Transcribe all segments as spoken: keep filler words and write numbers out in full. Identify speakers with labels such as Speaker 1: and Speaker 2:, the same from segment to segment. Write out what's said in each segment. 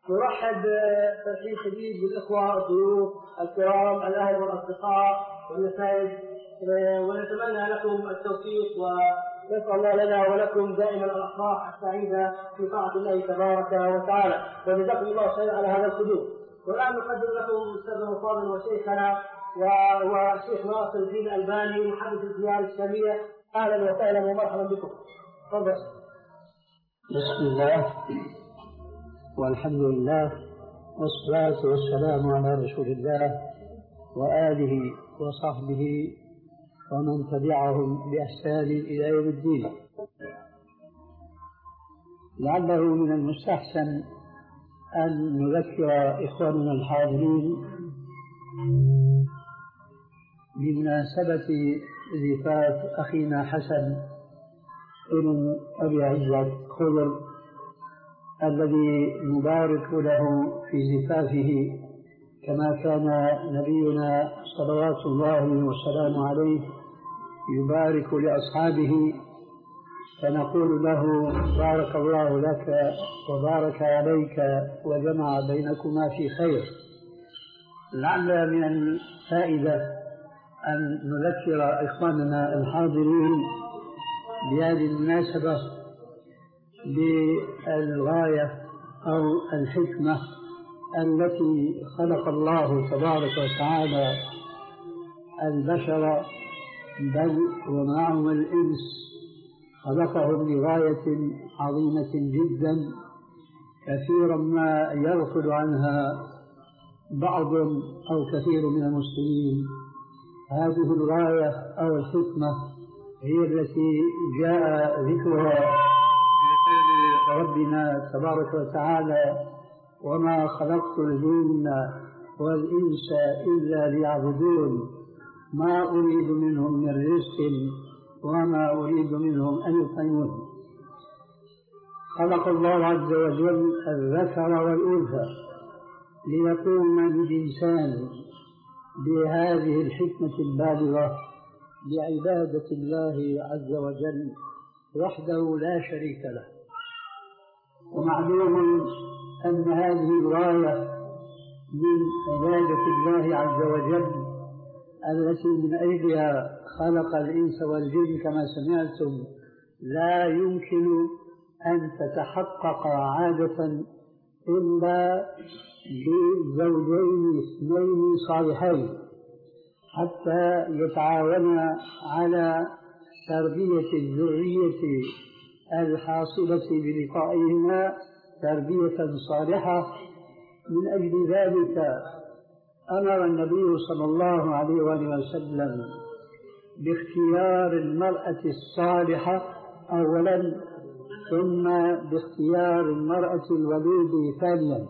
Speaker 1: نرحب ترحيب شديد بالإخوة الضيوف الكرام الأهل والأصدقاء والنسائب، ونتمنى لكم التوفيق ونسأل الله لنا ولكم دائما الأفراح السعيدة في طاعة الله تبارك وتعالى، وجزاكم الله خيرا على هذا الحضور. والآن نقدم لكم أستاذنا الفاضل وشيخنا وشيخ ناصر الدين الألباني محدث الديار الإسلامية. أهلا وسهلا ومرحبا بكم. تفضل.
Speaker 2: بسم الله والحمد لله والصلاة والسلام على رسول الله وآله وصحبه ومن تبعهم بإحسان إلى يوم الدين. لعله من المستحسن أن نذكر إخواننا الحاضرين بمناسبة زفاف أخينا حسن ابن أبي عزة خضر الذي نبارك له في زفافه، كما كان نبينا صلوات الله وسلامه عليه يبارك لأصحابه، فنقول له بارك الله لك وبارك عليك وجمع بينكما في خير. لعل من الفائدة أن نذكر إخواننا الحاضرين بهذه المناسبة بالغاية أو الحكمة التي خلق الله تبارك وتعالى البشر بل ومعهم الإنس، خلقهم لغاية عظيمة جدا كثيرا ما يغفل عنها بعض أو كثير من المسلمين. هذه الغاية أو الحكمة هي التي جاء ذكرها ربنا تبارك وتعالى: وما خلقت الجن والإنس إلا ليعبدون ما أريد منهم من رزق وما أريد منهم أن يطعمون. خلق الله عز وجل الذكر والأنثى ليقوم الإنسان بهذه الحكمة البالغة بعبادة الله عز وجل وحده لا شريك له. ومعلوم أن هذه الغاية من عبادة الله عز وجل التي من أجلها خلق الإنس والجن كما سمعتم لا يمكن أن تتحقق عادة إلا بزوجين اثنين صالحين حتى يتعاونا على تربية الذرية الحاصلة بلقائهما تربية صالحة. من أجل ذلك أمر النبي صلى الله عليه وآله وسلم باختيار المرأة الصالحة أولا، ثم باختيار المرأة الولود ثانيا.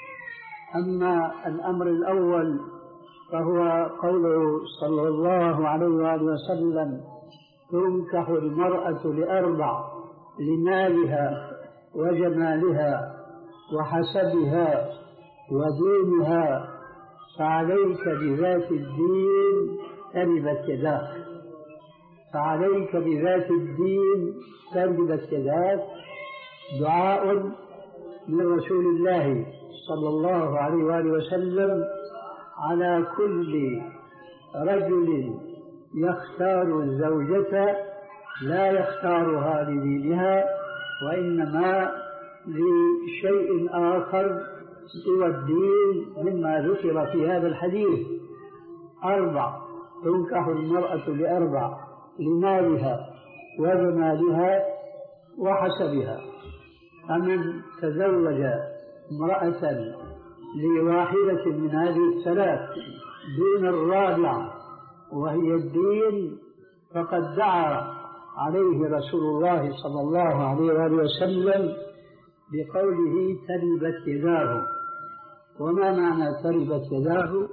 Speaker 2: أما الأمر الأول فهو قوله صلى الله عليه وآله وسلم: تنكح المرأة لأربع: لمالها وجمالها وحسبها ودينها، فعليك بذات الدين تربت يداك. فعليك بذات الدين تربت يداك دعاء من رسول الله صلى الله عليه وآله وسلم على كل رجل يختار الزوجة، لا يختارها لدينها وإنما لشيء آخر سوى الدين مما ذكر في هذا الحديث. أربع: تنكح المرأة لأربع: لمالها وجمالها وحسبها. فمن تزوج امرأة لواحدة من هذه الثلاث دون الرابعة وهي الدين فقد دعا عليه رسول الله صلى الله عليه وآله وسلم بقوله: تربت يداه. وما معنى تربت يداه؟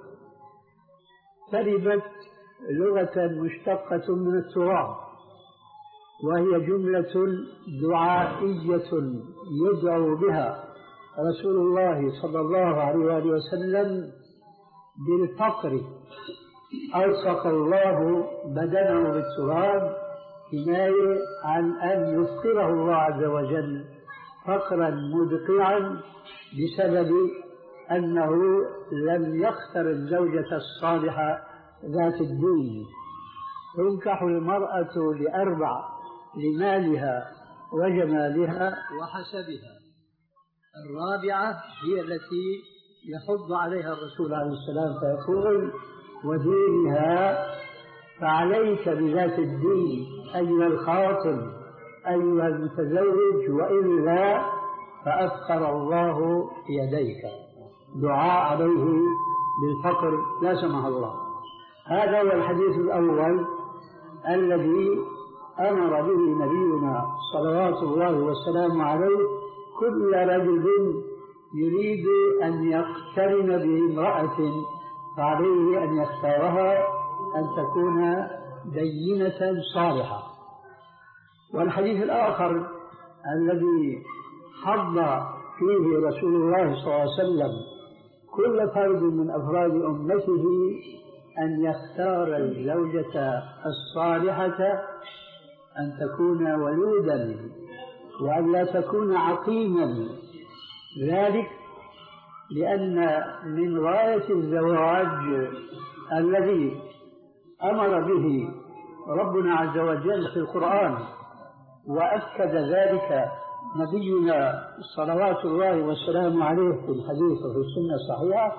Speaker 2: تربت لغة مشتقة من التراب، وهي جملة دعائية يدعو بها رسول الله صلى الله عليه وآله وسلم بالفقر. ألصق الله بدنه بالتراب كناية عن أن يفقره الله عز وجل فقرا مدقعا بسبب أنه لم يختر الزوجة الصالحة ذات الدين. تنكح المرأة لأربع: لمالها وجمالها وحسبها. الرابعة هي التي يحض عليها الرسول عليه السلام فيقول: ودينها. فعليك بذات الدين أيها الخاطب أيها المتزوج، وإلا فأفقر الله يديك. دعاء عليه بالفقر لا سمح الله. هذا هو الحديث الأول الذي أمر به نبينا صلوات الله والسلام عليه كل رجل يريد أن يقترن بامرأة فعليه أن يختارها أن تكون دينة صالحة. والحديث الآخر الذي حض فيه رسول الله صلى الله عليه وسلم كل فرد من أفراد أمته أن يختار الزوجة الصالحة أن تكون ولودا وأن لا تكون عقيما، ذلك لأن من غاية الزواج الذي أمر به ربنا عز وجل في القرآن وأكد ذلك نبينا صلوات الله والسلام عليه في الحديث وفي السنة الصحيحة،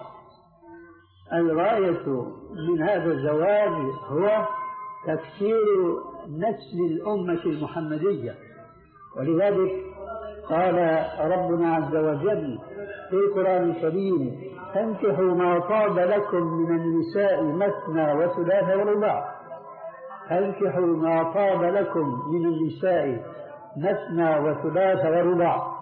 Speaker 2: الغاية من هذا الزواج هو تكثير نسل الأمة المحمدية. ولذلك قال ربنا عز وجل في القرآن الكريم: فانكحوا ما طاب لكم من النساء مثنى وثلاث ورباع. فانكحوا ما طاب لكم من النساء مثنى وثلاث ورباع.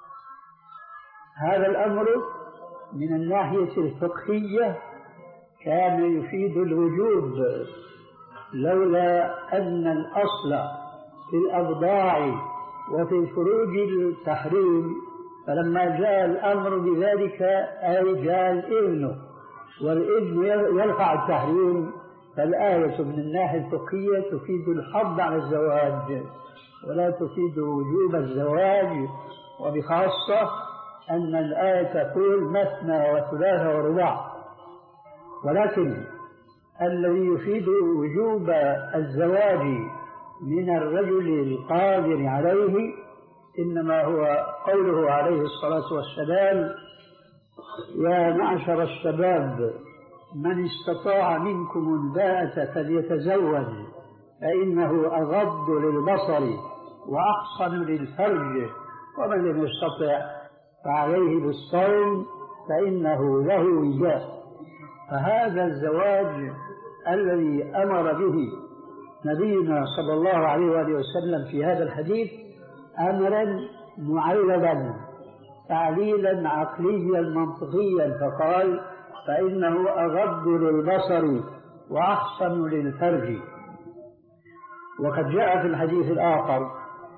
Speaker 2: هذا الأمر من الناحية الفقهية كان يفيد الوجوب، لولا أن الأصل في الأبضاع وفي الفروج التحريم، فلما جاء الأمر بذلك أي جاء الإذن، والإذن يرفع التحريم. فالآية من الناحية الفقهية تفيد الحض على الزواج ولا تفيد وجوب الزواج، وبخاصة أن الآية تقول مثنى وثلاث ورباع. ولكن الذي يفيد وجوب الزواج من الرجل القادر عليه إنما هو قوله عليه الصلاة والسلام: يا معشر الشباب من استطاع منكم الباءة فليتزوج فإنه أغض للبصر وأحصن للفرج، ومن لم يستطع فعليه بالصوم فإنه له وجاء. فهذا الزواج الذي أمر به نبينا صلى الله عليه وآله وسلم في هذا الحديث أمرا معللا تعليلا عقليا منطقيا، فقال: فإنه أغض للبصر وأحصن للفرج. وقد جاء في الحديث الآخر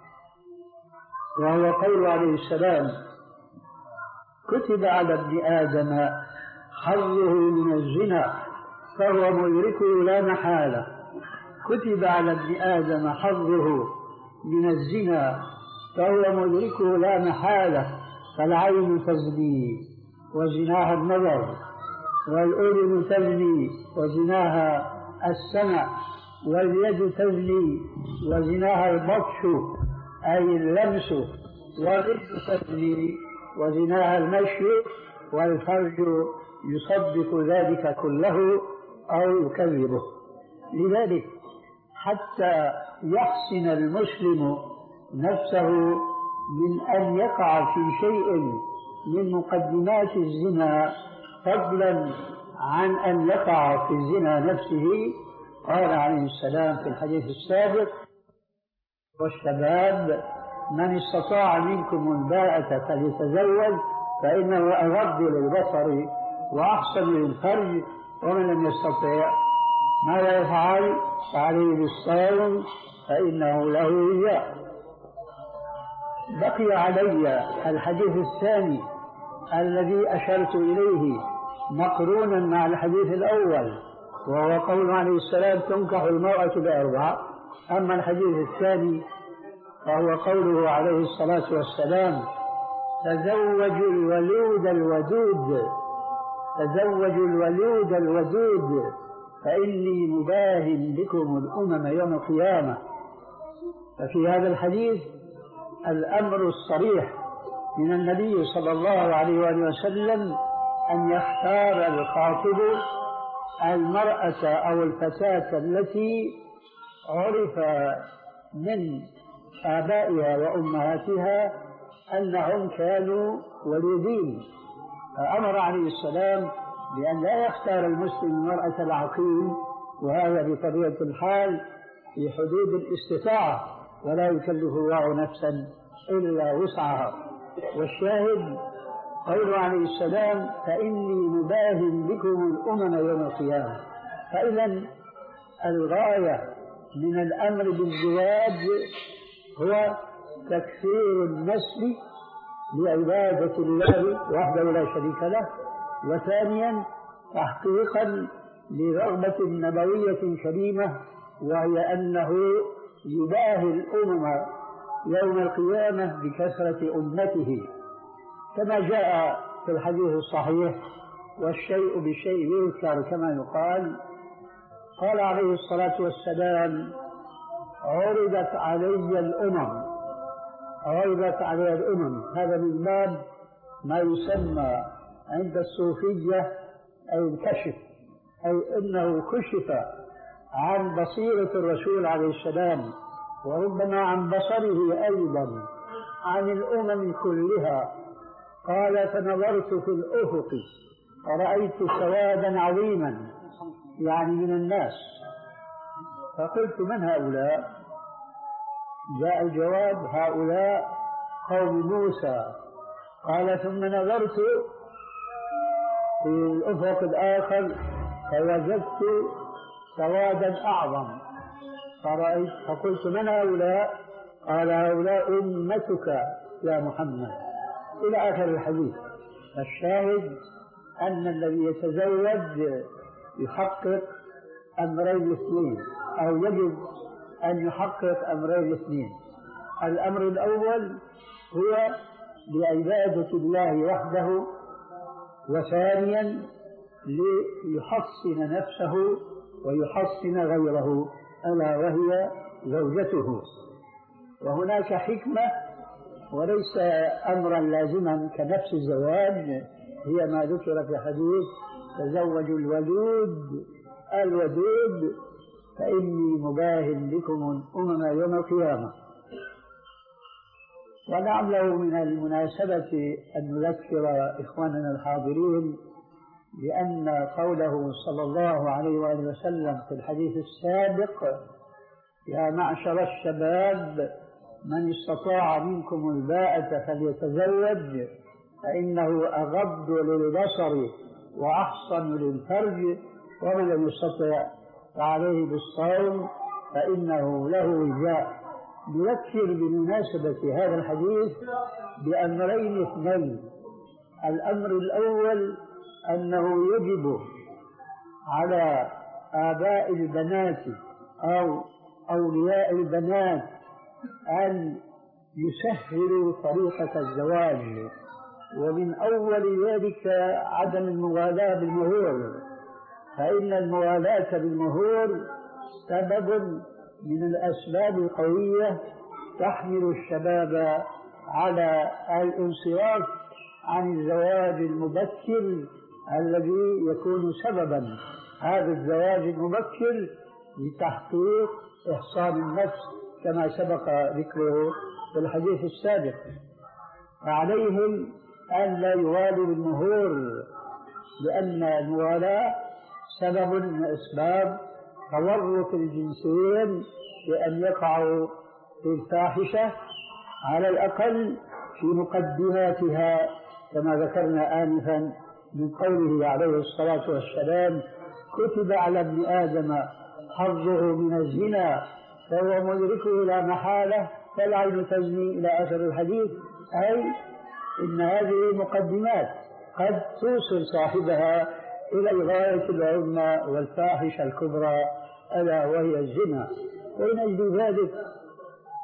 Speaker 2: وهو قول عليه السلام: كتب على ابن آدم حظه من الزنا فهو مدركه لا محالة. كتب على ابن آدم حظه من الزنا فهو مدركه لا محالة. فالعين تزني وزناها النظر، والأذن تزني وزناها السمع، واليد تزني وزناها البطش أي اللمس، والرجل تزني وزناها المشي، والفرج يصدق ذلك كله أو يكذبه. لذلك حتى يحسن المسلم نفسه من أن يقع في شيء من مقدمات الزنا فضلا عن أن يقع في الزنا نفسه، قال عليه السلام في الحديث السابق: والشباب من استطاع منكم الباءة فليتزوج فإنه أغض للبصر وأحسن للفرج، ومن لم يستطع ماذا يفعل؟ فعليه بالصوم فإنه له وجاء. بقي علي الحديث الثاني الذي أشرت إليه مقرونا مع الحديث الأول، وهو قول عليه السلام: تنكح المرأة بأربع. أما الحديث الثاني وهو قوله عليه الصلاة والسلام: تزوجوا الولود الودود، تزوجوا الولود الودود فإني مباهٍ بكم الأمم يوم القيامة. ففي هذا الحديث الأمر الصريح من النبي صلى الله عليه وآله وسلم أن يختار الخاطب المرأة أو الفتاة التي عرف من آبائها وأمهاتها أنهم كانوا وليدين، فأمر عليه السلام بأن لا يختار المسلم المرأة العقيم، وهذا بطبيعة الحال في حدود الاستطاعة، ولا يكلف الله نفسا إلا وسعها. والشاهد قوله عليه السلام: فإني مباهٍ بكم الأمم يوم القيامة. فإذا الغاية من الأمر بالزواج هو تكثير النسل لعبادة الله وحده لا شريك له، وثانيا تحقيقا لرغبة نبوية كريمة، وهي أنه يباهي الأمم يوم القيامة بكثرة أمته، كما جاء في الحديث الصحيح: والشيء بشيء يذكر كما يقال. قال عليه الصلاة والسلام: عرضت علي الأمم، عرضت علي الأمم. هذا من باب ما يسمى عند الصوفية أي الكشف، أي أنه كشف عن بصيرة الرسول عليه السلام، وربما عن بصره أيضا عن الأمم كلها. قال: فنظرت في الأفق فرأيت سوادا عظيما، يعني من الناس، فقلت: من هؤلاء؟ جاء الجواب: هؤلاء قوم موسى. قال: ثم نظرت في الأفق الآخر فوجدت سوادا أعظم، فرأيت فقلت: من هؤلاء؟ قال: هؤلاء أمتك يا محمد، إلى آخر الحديث. الشاهد أن الذي يتزوج يحقق أمرين اثنين، أو يجب أن يحقق أمرين اثنين. الأمر الأول هو لعبادة الله وحده، وثانيا ليحصن نفسه ويحصن غيره، ألا وهي زوجته. وهناك حكمة وليس أمرا لازما كنفس الزواج، هي ما ذكر في حديث: تزوجوا الولود الودود فإني مباهٍ بكم الأمم يوم القيامة. ولعله من المناسبة أن نذكر إخواننا الحاضرين بأن قوله صلى الله عليه وآله وسلم في الحديث السابق: يا معشر الشباب من استطاع منكم الباءة فليتزوج فإنه أغض للبصر وأحصن للفرج، ومن لم يستطع فعليه بالصوم فإنه له وجاء. نذكر بمناسبة هذا الحديث بأمرين اثنين. الأمر الأول أنه يجب على آباء البنات أو أولياء البنات أن يسهلوا طريقة الزواج، ومن أول ذلك عدم المغالاة بالمهور، فإن المغالاة بالمهور سبب من الأسباب القوية تحمل الشباب على الانصراف عن الزواج المبكر الذي يكون سببا هذا الزواج المبكر لتحقيق إحصان النفس كما سبق ذكره في الحديث السابق. فعليهم أن لا يوالوا بالمهور، لأن الموالاة سبب من أسباب تورط الجنسين بأن يقعوا في الفاحشة على الأقل في مقدماتها، كما ذكرنا آنفا من قوله عليه الصلاة والسلام: كتب على ابن آدم حظه من الزنا فهو مدركه لا محالة فالعين تزني، إلى آخر الحديث. أي إن هذه مقدمات قد توصل صاحبها إلى الغاية العظمى والفاحشة الكبرى، ألا وهي الزنا. ومن أجل ذلك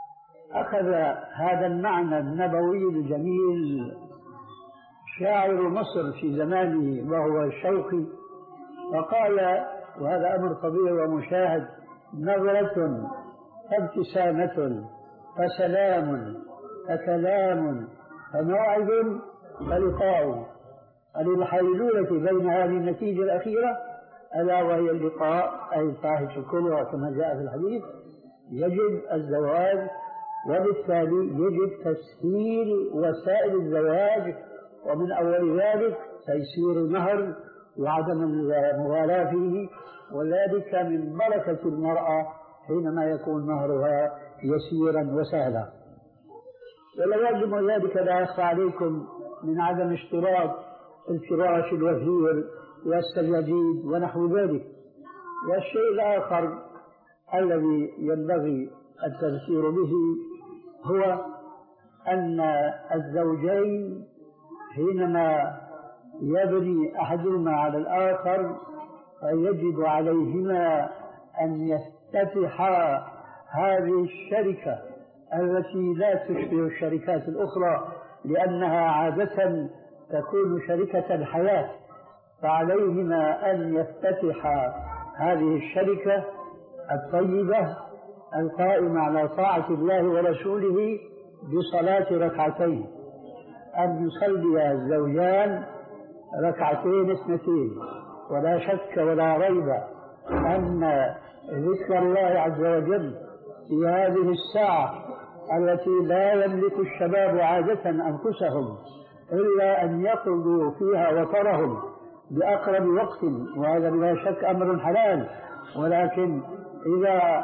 Speaker 2: أخذ هذا المعنى النبوي الجميل شاعر مصر في زمانه وهو الشوقي، فقال، وهذا أمر طبيعي ومشاهد: نظرة فابتسامة فسلام فكلام فموعد فلقاء. الحيلولة بين هذه النتيجة الأخيرة ألا وهي اللقاء، أي الفاحشة الكبرى كما جاء في الحديث، يجب الزواج، وبالتالي يجب تسهيل وسائل الزواج، ومن أول ذلك تيسير المهر وعدم المغالاة فيه، وذلك من بركة المرأة حينما يكون مهرها يسيرا وسهلا. ولا يجب ذلك، لا يخفى عليكم، من عدم اشتراط الفراش الوثير والسجاجيد ونحو ذلك. والشيء الآخر الذي ينبغي التذكير به هو أن الزوجين حينما يبني أحدهما على الآخر فيجب عليهما أن يفتتحا هذه الشركة التي لا تشبه الشركات الأخرى، لأنها عادة تكون شركة الحياة، فعليهما أن يفتتحا هذه الشركة الطيبة القائمة على طاعة الله ورسوله بصلاة ركعتين، أن يصلي الزوجان ركعتين اثنتين. ولا شك ولا ريب أن ذكر الله عز وجل في هذه الساعة التي لا يملك الشباب عادة أنفسهم إلا أن يقضوا فيها وطرهم بأقرب وقت، وهذا بلا شك أمر حلال، ولكن إذا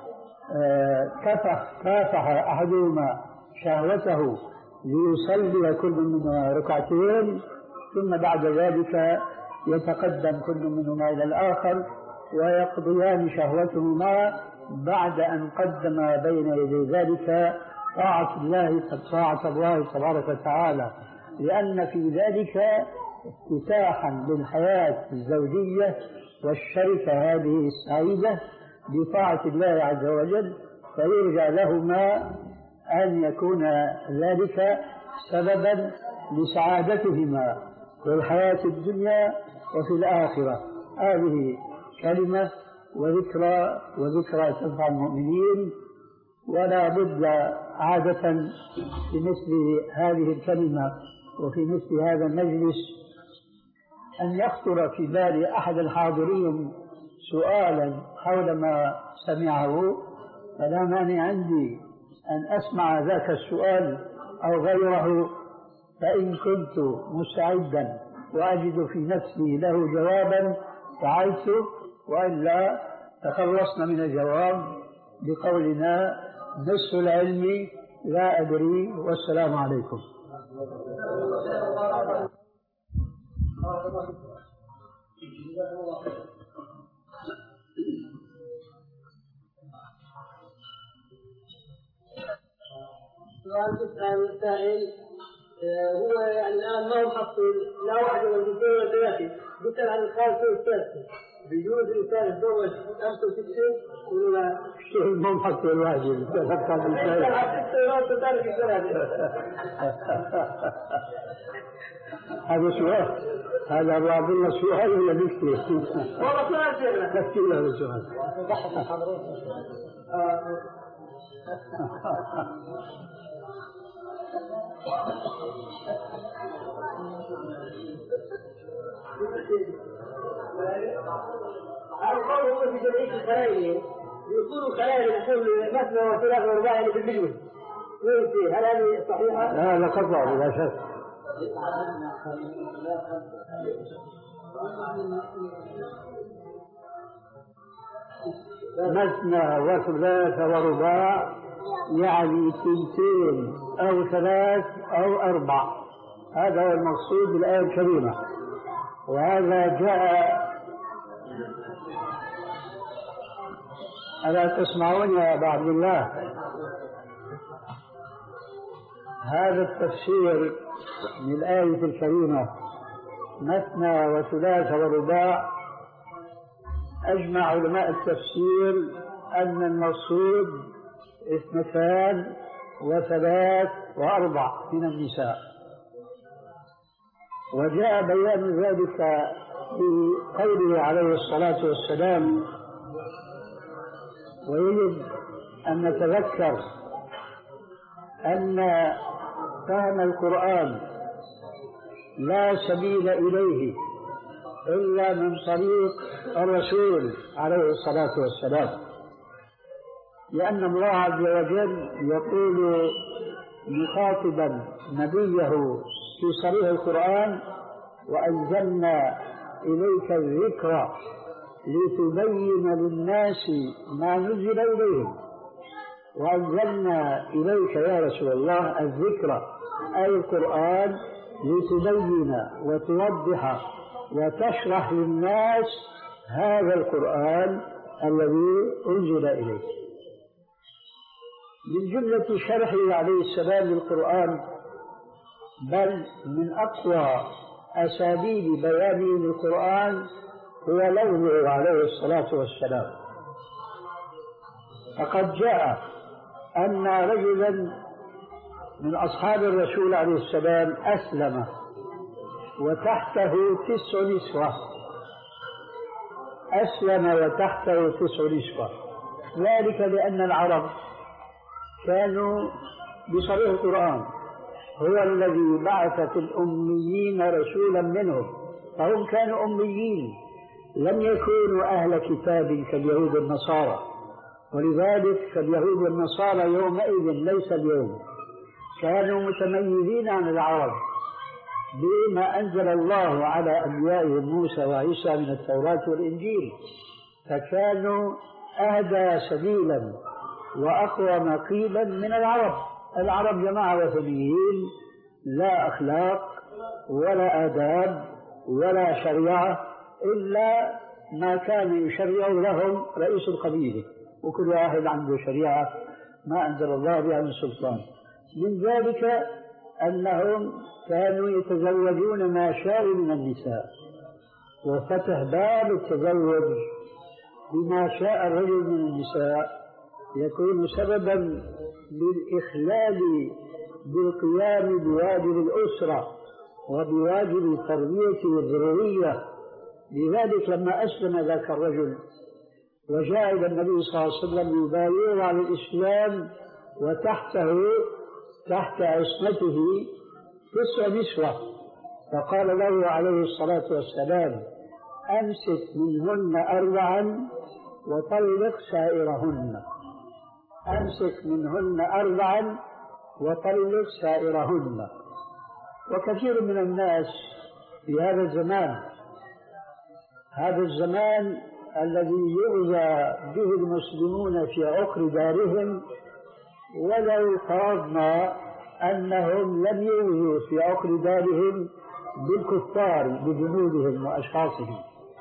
Speaker 2: كفح كافح أحدهما شهوته ليصلي كل منهما ركعتين، ثم بعد ذلك يتقدم كل منهما إلى الآخر ويقضيان شهوتهما بعد أن قدم بين يدي ذلك طاعة الله طاعة الله تبارك وتعالى، لأن في ذلك افتتاحا للحياة الزوجية والشركة هذه السعيدة بطاعة الله عز وجل، فيرجى لهما أن يكون ذلك سببا لسعادتهما في الحياة الدنيا وفي الآخرة. هذه كلمة وذكرى وذكرى تنفع المؤمنين، ولا بد عادة في مثل هذه الكلمة وفي مثل هذا المجلس أن يخطر في بال أحد الحاضرين سؤالا حول ما سمعه، فلا مانع عندي أن أسمع ذاك السؤال أو غيره، فإن كنت مستعدا وأجد في نفسي له جوابا فعلت، وإلا تخلصنا من الجواب بقولنا نصف العلم لا أدري، والسلام عليكم.
Speaker 1: سؤال تسأل السائل هو يعني الآن ما هو محصل لا واحد ولا اثنين ولا ثلاثة، بيسأل عن الخامسة والسادسة، بيجوز الإنسان يتزوج خمسة وستة ولا لا؟
Speaker 2: شو ما محصل الواجب؟ تفكر بالشيء. هذا سؤال، هذا بعض سؤال ولا مشكلة؟
Speaker 1: والله سؤال شيخنا.
Speaker 2: تفكير هذا السؤال.
Speaker 1: القول هو في جمعية الخلايا يقولوا خلايا نحن مثنى وثلاث ورباع اللي بالمجمل، هل هذه صحيحة؟
Speaker 2: لا لا قطع بلا شك. مثنى وثلاث ورباع يعني ثلثين أو ثلاث أو أربع، هذا هو المقصود بالآية الكريمة. وهذا جاء، ألا تسمعون يا أبا عبد الله؟ هذا التفسير من الآية الكريمة مثنى وثلاث ورباع، أجمع علماء التفسير أن المقصود اثنتان وثلاث وأربع من النساء. وجاء بيان ذلك في قوله عليه الصلاة والسلام: ويجب أن نتذكر أن فهم القرآن لا سبيل إليه إلا من طريق الرسول عليه الصلاة والسلام، لأن الله عز وجل يقول مخاطبا نبيه في صريح القرآن: وأنزلنا إليك الذكر لتبين للناس ما نزل إليهم. وأنزلنا إليك يا رسول الله الذكر أي القرآن لتبين وتوضح وتشرح للناس هذا القرآن الذي أنزل إليك. من جملة شرحه عليه السلام للقرآن، بل من أقوى أساليب بيانه للقرآن، هو لوحه عليه الصلاة والسلام. فقد جاء أن رجلا من أصحاب الرسول عليه السلام أسلم وتحته تسع نسوة. أسلم وتحته تسع نسوة، ذلك لأن العرب كانوا بصريح القرآن هو الذي بعث في الأميين رسولا منهم، فهم كانوا أميين لم يكونوا أهل كتاب كاليهود والنصارى، ولذلك فاليهود والنصارى يومئذ ليس اليوم كانوا متميزين عن العرب بما أنزل الله على أنبيائهم موسى وعيسى من التوراة والإنجيل، فكانوا أهدى سبيلا وأقوى مقيلا من العرب. العرب جماعة وثنيين، لا أخلاق ولا آداب ولا شريعة إلا ما كان يشرع لهم رئيس القبيلة، وكل واحد عنده شريعة ما أنزل الله بها من سلطان. من ذلك أنهم كانوا يتزوجون ما شاءوا من النساء، وفتح باب التزوج بما شاء الرجل من النساء يكون سببا للإخلال بالقيام بواجب الأسرة وبواجب التربية والذرية. لذلك لما أسلم ذاك الرجل وجاء إلى النبي صلى الله عليه وسلم يبايعه على الإسلام، وتحته تحت عصمته تسع نسوة، فقال له عليه الصلاة والسلام: أمسك منهن أربعا وطلق سائرهن. أمسك منهن أربعا وطلق سائرهن. وكثير من الناس في هذا الزمان هذا الزمان الذي يؤذى به المسلمون في عقر دارهم، ولو فرضنا أنهم لم يؤذوا في عقر دارهم بالكفار بجنودهم وأشخاصهم،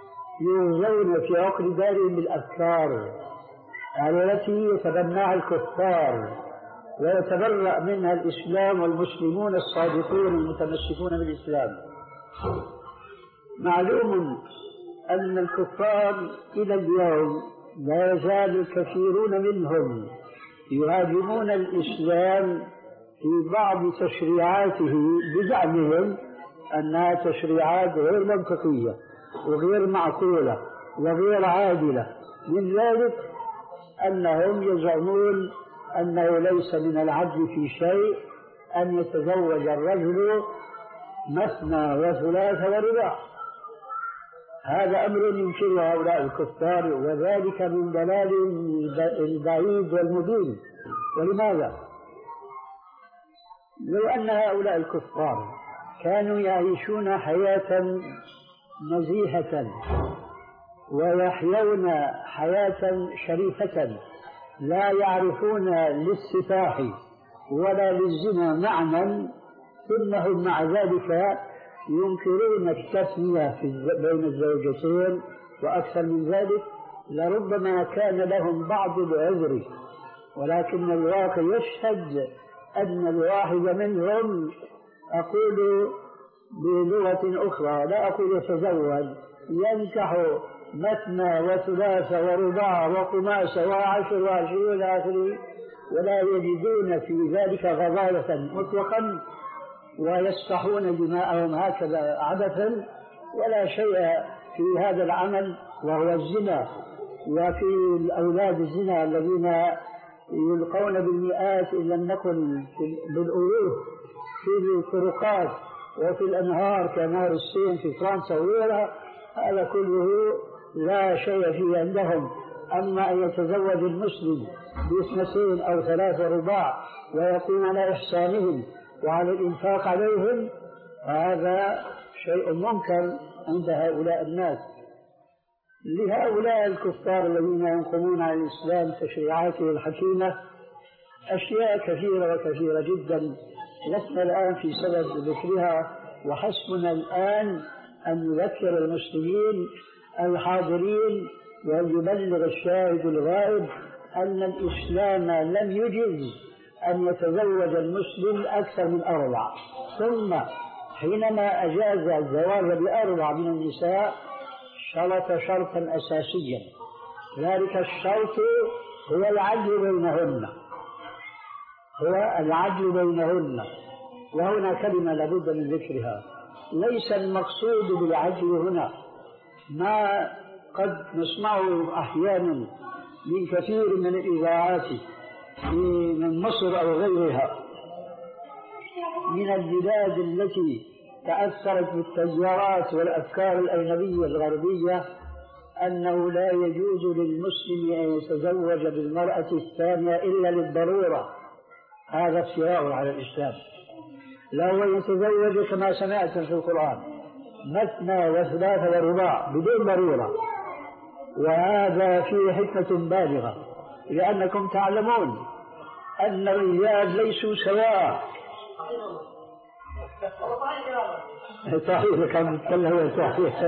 Speaker 2: يؤذون في عقر دارهم بالأفكار التي يتبناها الكفار ويتبرأ منها الإسلام والمسلمون الصادقون المتمسكون بالإسلام. معلوم أن الكفار إلى اليوم لا يزال الكثيرون منهم يهاجمون الإسلام في بعض تشريعاته بزعمهم أنها تشريعات غير منطقية وغير معقولة وغير عادلة. من ذلك أنهم يزعمون أنه ليس من العدل في شيء أن يتزوج الرجل مثنى وثلاث ورباع. هذا أمر ينكره هؤلاء الكفار، وذلك من دلال البعيد والمبين. ولماذا؟ لو أن هؤلاء الكفار كانوا يعيشون حياة نزيهة ويحيون حياة شريفة لا يعرفون للسفاح ولا للزنا معنى، ثم مع ذلك ينكرون التسمية بين الزوجتين وأكثر من ذلك، لربما كان لهم بعض العذر، ولكن الواقع يشهد أن الواحد منهم، أقول بلغة أخرى لا أقول يتزوج، ينكح مثنى وثلاث ورباع وخماس وعشر وعشرين إلى آخره، ولا يجدون في ذلك غضاضة مطلقا ويسفحون دماءهم هكذا عبثا، ولا شيء في هذا العمل وهو الزنا، وفي الأولاد الزنا الذين يلقون بالمئات إن لم نكن بالألوف في الطرقات وفي الأنهار كنهر السين في فرنسا وغيرها، هذا كله لا شيء فيه عندهم. أما أن يتزوج المسلم باثنتين أو ثلاثة رباع ويقوم على إحسانهم وعلى الإنفاق عليهم، هذا شيء منكر عند هؤلاء الناس. لهؤلاء الكفار الذين ينقمون على الإسلام تشريعاته الحكيمة أشياء كثيرة وكثيرة جدا لسنا الآن في سبب ذكرها، وحسبنا الآن أن نذكر المسلمين الحاضرين ويبلغ الشاهد الغائب أن الإسلام لم يجز أن يتزوج المسلم أكثر من أربع، ثم حينما أجاز الزواج بأربع من النساء شرط شرطا أساسيا، ذلك الشرط هو العدل بينهن، هو العدل بينهن. وهنا كلمة لابد من ذكرها، ليس المقصود بالعدل هنا ما قد نسمعه أحيانا من كثير من الإذاعات من مصر أو غيرها من البلاد التي تأثرت بالتيارات والأفكار الأجنبية الغربية، أنه لا يجوز للمسلم أن يتزوج بالمرأة الثانية إلا للضرورة. هذا افتراء على الإسلام. لو يتزوج كما سمعت في القرآن مثنى وثلاثة ورباع بدون ضرورة، وهذا فيه حكمة بالغة، لأنكم تعلمون أن الرجال ليسوا سواء. صحيح كان يتكلم صحيح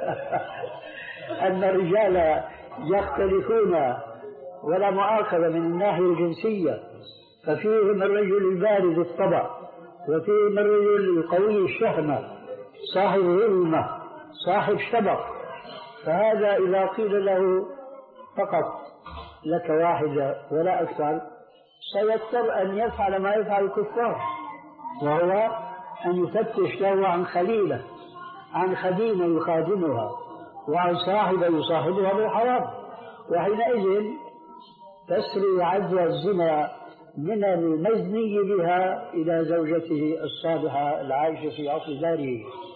Speaker 2: أن الرجال يختلفون ولا مؤاخذة من الناحية الجنسية، ففيهم الرجل البارد الطبع، وفيهم الرجل القوي الشهمة صاحب علمة صاحب شبق. فهذا إذا قيل له فقط لك واحدة ولا أكثر سيضطر أن يفعل ما يفعل الكفار، وهو أن يفتش له عن خليلة، عن خديمة يخادمها، وعن صاحبة يصاحبها بالحرام، وحينئذ تسري عدوى الزنا من المزني بها إلى زوجته الصالحة العائشة في عصر داره.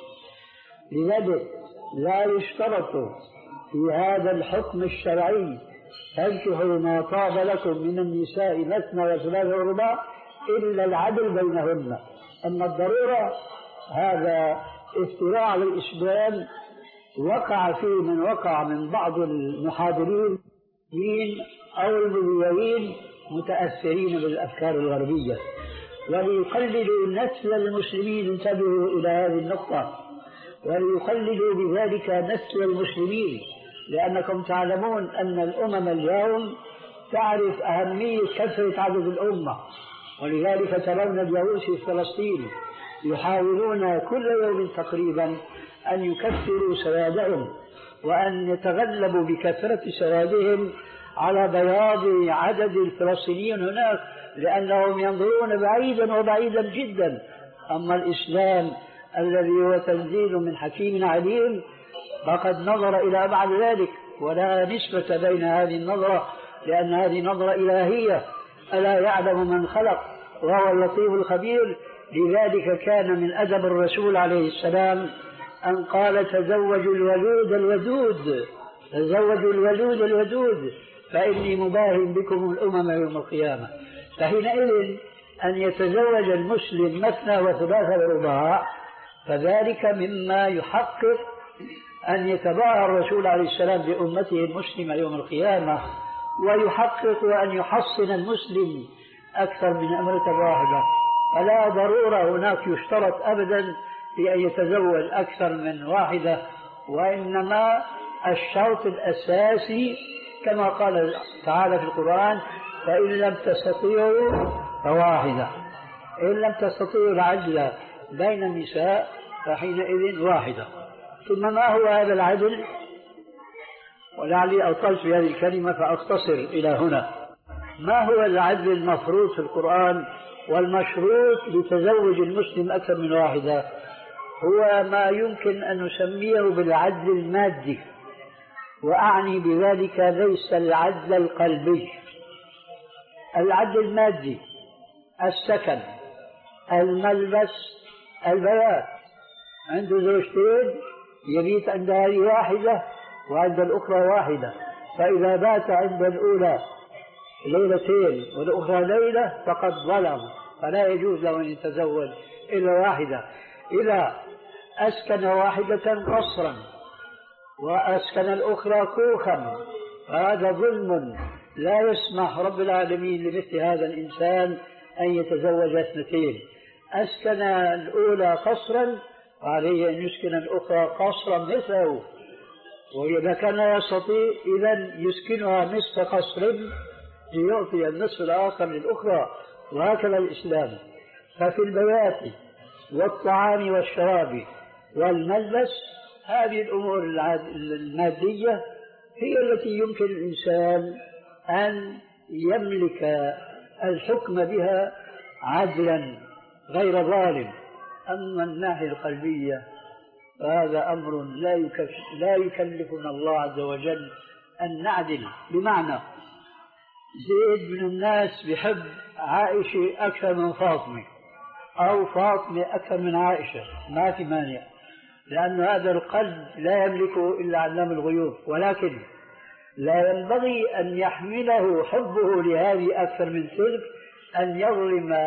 Speaker 2: لذلك لا يشترط في هذا الحكم الشرعي فانكحوا ما طاب لكم من النساء مثنى وثلاث ورباع إلا العدل بينهن. أما الضرورة هذا افتراء على الإسلام وقع فيه من وقع من بعض المحاضرين أو المذيعين متأثرين بالأفكار الغربية، وليقلدوا نسل المسلمين. انتبهوا إلى هذه النقطة، وليقلدوا بذلك نسل المسلمين، لأنكم تعلمون أن الأمم اليوم تعرف أهمية كثرة عدد الأمة، ولذلك ترون اليهود في فلسطين يحاولون كل يوم تقريبا أن يكثروا سوادهم وأن يتغلبوا بكثرة سوادهم على بياض عدد الفلسطينيين هناك، لأنهم ينظرون بعيدا وبعيدا جدا. أما الإسلام الذي هو تنزيل من حكيم عليم فقد نظر إلى بعد ذلك، ولا نسبة بين هذه النظرة، لأن هذه نظرة إلهية. ألا يعلم من خلق وهو اللطيف الخبير. لذلك كان من أدب الرسول عليه السلام أن قال تزوجوا الولود الودود، تزوجوا الولود الودود فإني مباهٍ بكم الأمم يوم القيامة. فحينئذ أن يتزوج المسلم مثنى وثلاثة ورباع فذلك مما يحقق أن يتباهى الرسول عليه السلام بأمته المسلمة يوم القيامة، ويحقق أن يحصن المسلم أكثر من امرأة واحدة. فلا ضرورة هناك يشترط أبدا بأن يتزوج أكثر من واحدة، وإنما الشرط الأساسي كما قال تعالى في القرآن فإن لم تستطيعوا فواحدة، إن لم تستطيعوا العدل بين النساء فحينئذ واحدة. ثم ما هو هذا العدل؟ ولعلي أطلت في هذه الكلمة فأختصر إلى هنا. ما هو العدل المفروض في القرآن والمشروط لتزوج المسلم أكثر من واحدة؟ هو ما يمكن أن نسميه بالعدل المادي، وأعني بذلك ليس العدل القلبي. العدل المادي: السكن، الملبس، البيات. عنده زوجتين يبيت عند هذه واحدة وعند الأخرى واحدة، فإذا بات عند الأولى ليلتين والأخرى ليلة فقد ظلم، فلا يجوز له أن يتزوج إلا واحدة. إذا أسكن واحدة قصرا وأسكن الأخرى كوخا فهذا ظلم، لا يسمح رب العالمين لمثل هذا الإنسان أن يتزوج اثنتين. أسكن الأولى قصرا عليه أن يسكن الأخرى قصرا مثله، وإذا كان يستطيع إذن يسكنها نصف قصر ليعطي النصف الآخر للأخرى، وهكذا الإسلام. ففي البيات والطعام والشراب والملبس هذه الأمور المادية هي التي يمكن الإنسان أن يملك الحكم بها عدلا غير ظالم. أما الناحية القلبية فهذا أمر لا يكلف لا يكلفنا الله عز وجل أن نعدل. بمعنى زيد من الناس بحب عائشة أكثر من فاطمة، أو فاطمة أكثر من عائشة، ما في مانع، لأن هذا القلب لا يملكه إلا علام الغيوب، ولكن لا ينبغي أن يحمله حبه لهذه أكثر من تلك أن يظلم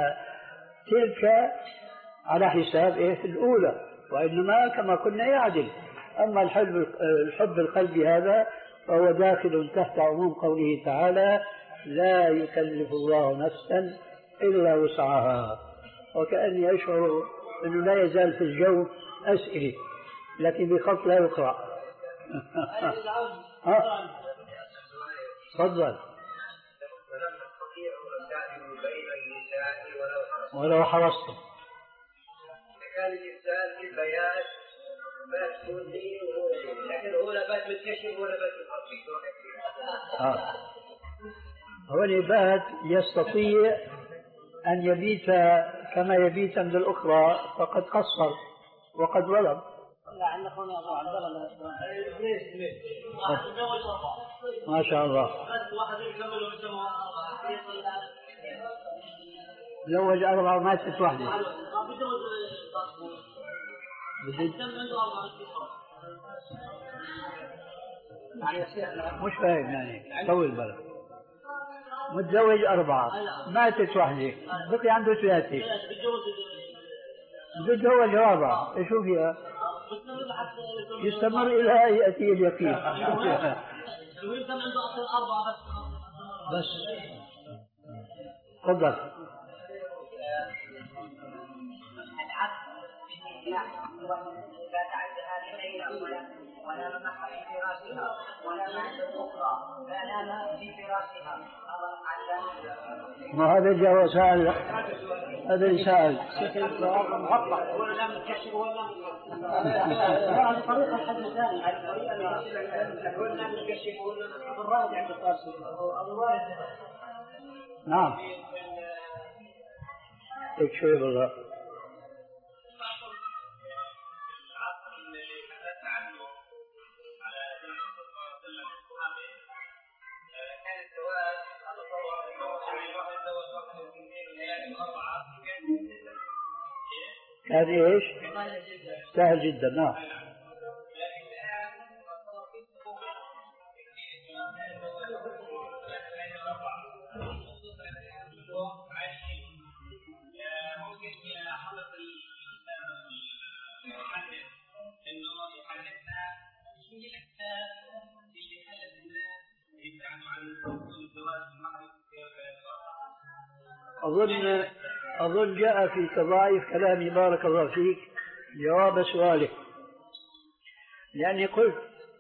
Speaker 2: تلك على حساب إيه الأولى، وإنما كما كنا يعدل. أما الحب الحب القلبي هذا فهو داخل تحت عموم قوله تعالى: لا يكلف الله نفسا إلا وسعها. وكأني أشعر أنه لا يزال في الجو أسئلة لكن بخط لا يقرأ. تفضل. ولو حرصتم.
Speaker 1: كان الإنسان في البيات بات تكون لي لكن هو لا بات متكشف ولا بات متخفي.
Speaker 2: آه. هو البات يستطيع أن يبيت كما يبيت عند الأخرى فقد قصر وقد ظلم. ما شاء الله. زوج أربعة وماتت واحدة. مش فاهم يعني طول بالك. متزوج أربعة ماتت واحدة بقي عنده ثلاثة، بده يتزوج رابعة شو فيها؟ يستمر إلى أن يأتي اليقين. بس تفضل. ولا ممح في فراشها ولا مع الأخرى لا نام في فراشها. ما هذا جاء سأل هذا اللي سأل ولا مكشف ولا هذه طريقة الحد الثاني، هذه طريقة ولا مكشف ولا الرائد عند القاسم أبو وائل. نعم هيك شوي بالله. كان ايش؟ سهل جدا. نعم. أظن أظن جاء في تضاعيف كلامي بارك الله فيك جواب سؤالك، لأني قلت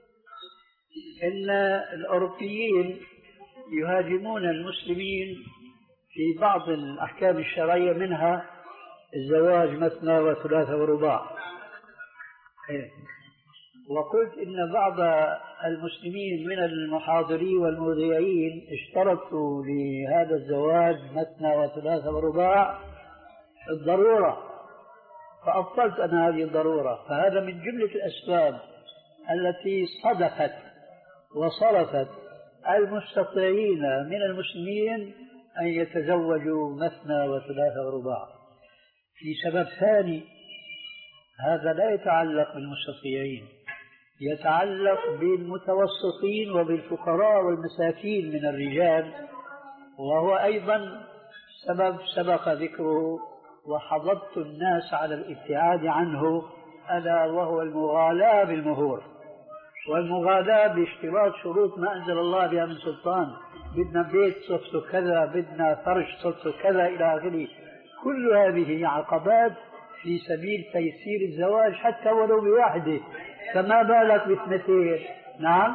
Speaker 2: إن الأوروبيين يهاجمون المسلمين في بعض الأحكام الشرعية، منها الزواج مثنى وثلاثة ورباع، وقلت إن بعض المسلمين من المحاضرين والمذيعين اشترطوا لهذا الزواج مثنى وثلاثة ورباع الضرورة، فأبطلت أنا هذه الضرورة. فهذا من جملة الأسباب التي صدقت وصرفت المستطيعين من المسلمين أن يتزوجوا مثنى وثلاثة ورباع. في سبب ثاني، هذا لا يتعلق بالمستطيعين، يتعلق بالمتوسطين وبالفقراء والمساكين من الرجال، وهو أيضا سبب سبق ذكره وحضضت الناس على الابتعاد عنه، ألا وهو المغالاة بالمهور، والمغالاة باشتراط شروط ما أنزل الله بها من سلطان. بدنا بيت صفته كذا، بدنا فرش صفته كذا إلى آخره. كل هذه عقبات في سبيل تيسير الزواج حتى ولو بواحدة، فما بالك باثنتين. نعم،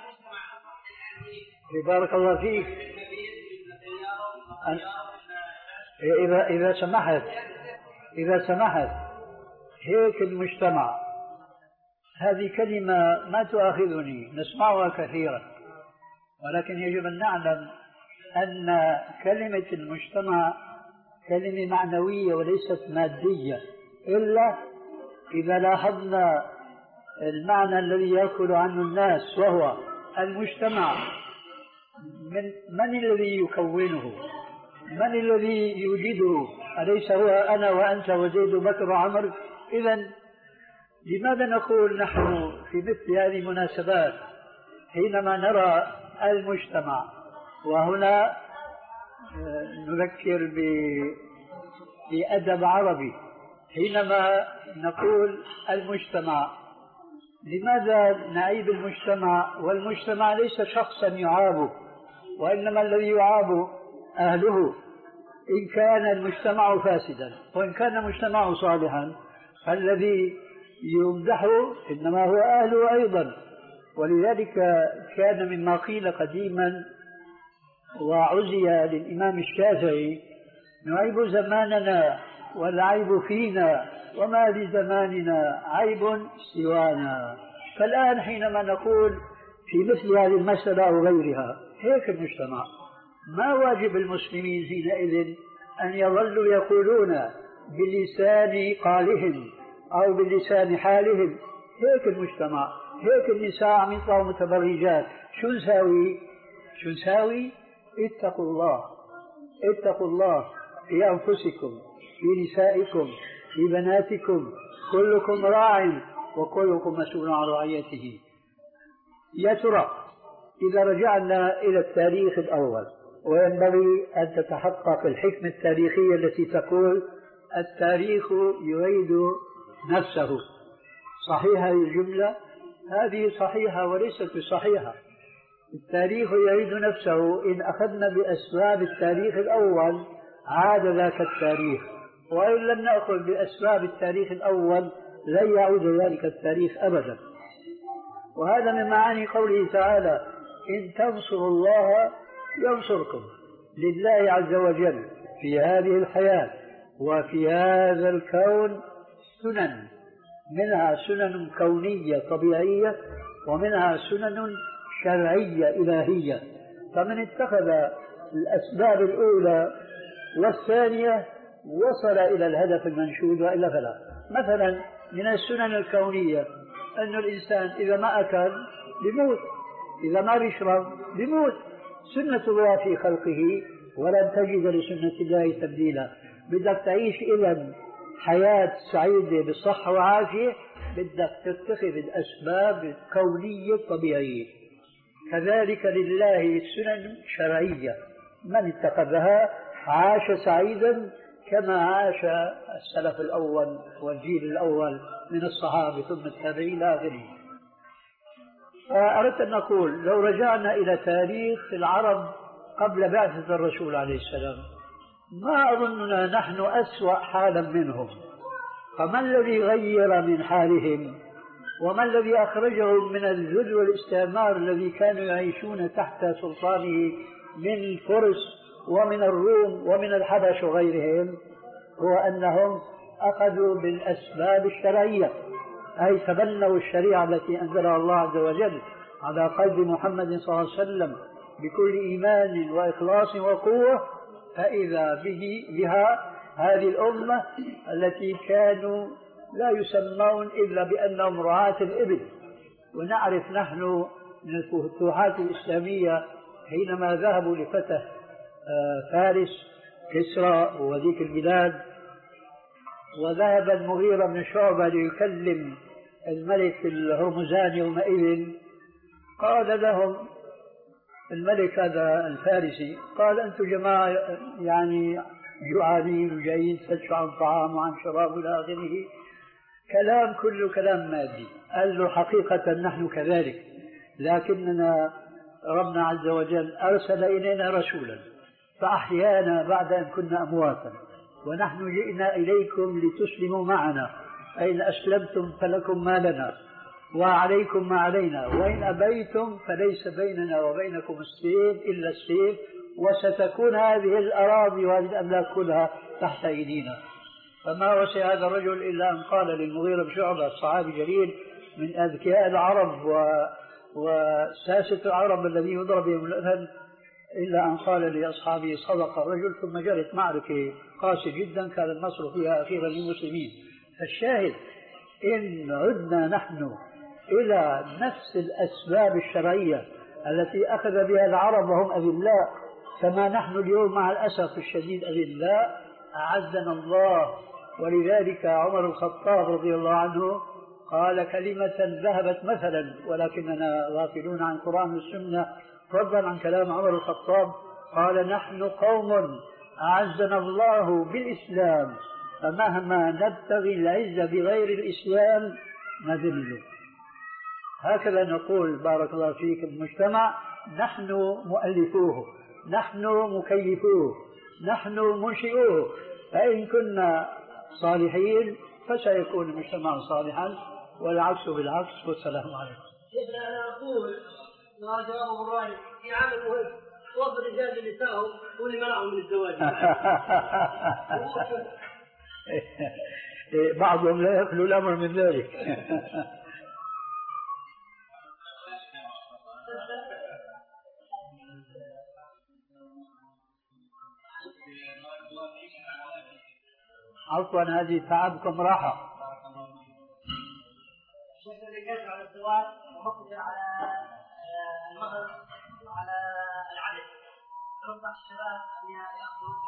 Speaker 2: بارك الله فيك. إذا إذا سمحت إذا سمحت هيك المجتمع، هذه كلمة ما تؤاخذني، نسمعها كثيرا، ولكن يجب أن نعلم أن كلمة المجتمع كلمة معنوية وليست مادية، إلا إذا لاحظنا المعنى الذي يأكل عنه الناس، وهو المجتمع من, من الذي يكونه؟ من الذي يوجده؟ أليس هو أنا وأنت وزيد وبكر وعمر؟ إذن لماذا نقول نحن في مثل هذه المناسبات حينما نرى المجتمع، وهنا نذكر بأدب عربي، حينما نقول المجتمع لماذا نعيب المجتمع؟ والمجتمع ليس شخصا يعاب، وإنما الذي يعاب أهله إن كان المجتمع فاسدا، وإن كان المجتمع صالحا فالذي يمدحه إنما هو أهله أيضا. ولذلك كان مما قيل قديما وعزي للإمام الشافعي: نعيب زماننا والعيب فينا، وما لزماننا عيب سوانا. فالآن حينما نقول في مثل هذه المسألة أو غيرها هيك المجتمع، ما واجب المسلمين حينئذ أن يظلوا يقولون بلسان قالهم أو بلسان حالهم هيك المجتمع، هيك النساء عم يطلعوا متبرجات، شو نساوي؟ شو نساوي؟ اتقوا الله، اتقوا الله في أنفسكم، في نسائكم، في بناتكم، كلكم راع وكلكم مسؤول عن رعيته. يا ترى إذا رجعنا إلى التاريخ الأول، وينبغي أن تتحقق الحكمة التاريخية التي تقول التاريخ يعيد نفسه. صحيحة الجملة هذه صحيحة وليست بصحيحة. التاريخ يعيد نفسه إن أخذنا بأسباب التاريخ الأول عاد ذاك التاريخ، وإن لم نأخذ بأسباب التاريخ الأول لن يعود ذلك التاريخ أبدا. وهذا من معاني قوله تعالى: إن تنصروا الله ينصركم. لله عز وجل في هذه الحياة وفي هذا الكون سنن، منها سنن كونية طبيعية، ومنها سنن شرعية إلهية. فمن اتخذ الأسباب الأولى والثانية وصل إلى الهدف المنشود، وإلا فلا. مثلا من السنن الكونية أن الإنسان إذا ما أكل بيموت، إذا ما بيشرب بيموت، سنة الله في خلقه ولن تجد لسنة الله تبديلا. بدك تعيش إذن حياة سعيدة بالصحة وعافية، بدك تتخذ الأسباب الكونية الطبيعية. كذلك لله سنن شرعية، من اتخذها عاش سعيدا كما عاش السلف الأول والجيل الأول من الصحابة ثم التابعين إلى آخره. أردت أن أقول لو رجعنا إلى تاريخ العرب قبل بعثة الرسول عليه السلام ما أظننا نحن أسوأ حالا منهم. فما الذي غير من حالهم؟ وما الذي أخرجهم من الذل والاستعمار الذي كانوا يعيشون تحت سلطانه من الفرس ومن الروم ومن الحبش وغيرهم؟ هو أنهم أخذوا بالأسباب الشرعية. أي تبنوا الشريعة التي أنزلها الله عز وجل على قلب محمد صلى الله عليه وسلم بكل إيمان وإخلاص وقوة، فإذا به بها هذه الأمة التي كانوا لا يسمون إلا بأنهم رعاة الإبل. ونعرف نحن من الفتوحات الإسلامية حينما ذهبوا لفتح فارس كسرى وذيك البلاد، وذهب المغيرة بن شعبة ليكلم الملك الهرمزان يومئذ، قال لهم الملك هذا الفارسي، قال أنتم جماعة يعني جوعانين وجايين تفتشوا عن طعام وعن شراب إلى آخره، كلام كله كلام مادي. قال له حقيقة نحن كذلك، لكننا ربنا عز وجل أرسل إلينا رسولا فأحيانا بعد أن كنا أمواتا، ونحن جئنا إليكم لتسلموا معنا، فإن أسلمتم فلكم ما لنا وعليكم ما علينا، وإن أبيتم فليس بيننا وبينكم السيف إلا السيف، وستكون هذه الأراضي وهذه الأملاك كلها تحت أيدينا. فما وسع هذا الرجل إلا أن قال للمغيرة بن شعبة الصحابي جليل من أذكياء العرب وساسة العرب الذي يضرب بهم الأذن، إلا أن قال لأصحابه صدق الرجل، ثم جرت معركة قاسية جدا كان النصر فيها أخيرا للمسلمين. فالشاهد إن عدنا نحن إلى نفس الأسباب الشرعية التي أخذ بها العرب وهم أذلاء، كما نحن اليوم مع الأسف الشديد أذلاء، أعزنا الله. ولذلك عمر الخطاب رضي الله عنه قال كلمة ذهبت مثلا، ولكننا غافلون عن القرآن والسنة فضلا عن كلام عمر الخطاب، قال نحن قوم أعزنا الله بالإسلام، فمهما نبتغي العزة بغير الإسلام نذل. هكذا نقول بارك الله فيك المجتمع نحن مؤلفوه، نحن مكيفوه، نحن منشئوه، فإن كنا صالحين فسيكون المجتمع صالحا، والعكس بالعكس. والسلام عليكم.
Speaker 1: شيخنا أنا أقول ما جوابه الرأي في عمل مهم، وفد الرجال لنسائهم واللي منعهم من الزواج.
Speaker 2: بعضهم لا يخلو الأمر من ذلك. عفوا هذه تعبكم راحة.
Speaker 1: شيخنا ذكرت على الزواج ومقدر على المهر وعلى العدد، تنصح الشباب أن يأخذوا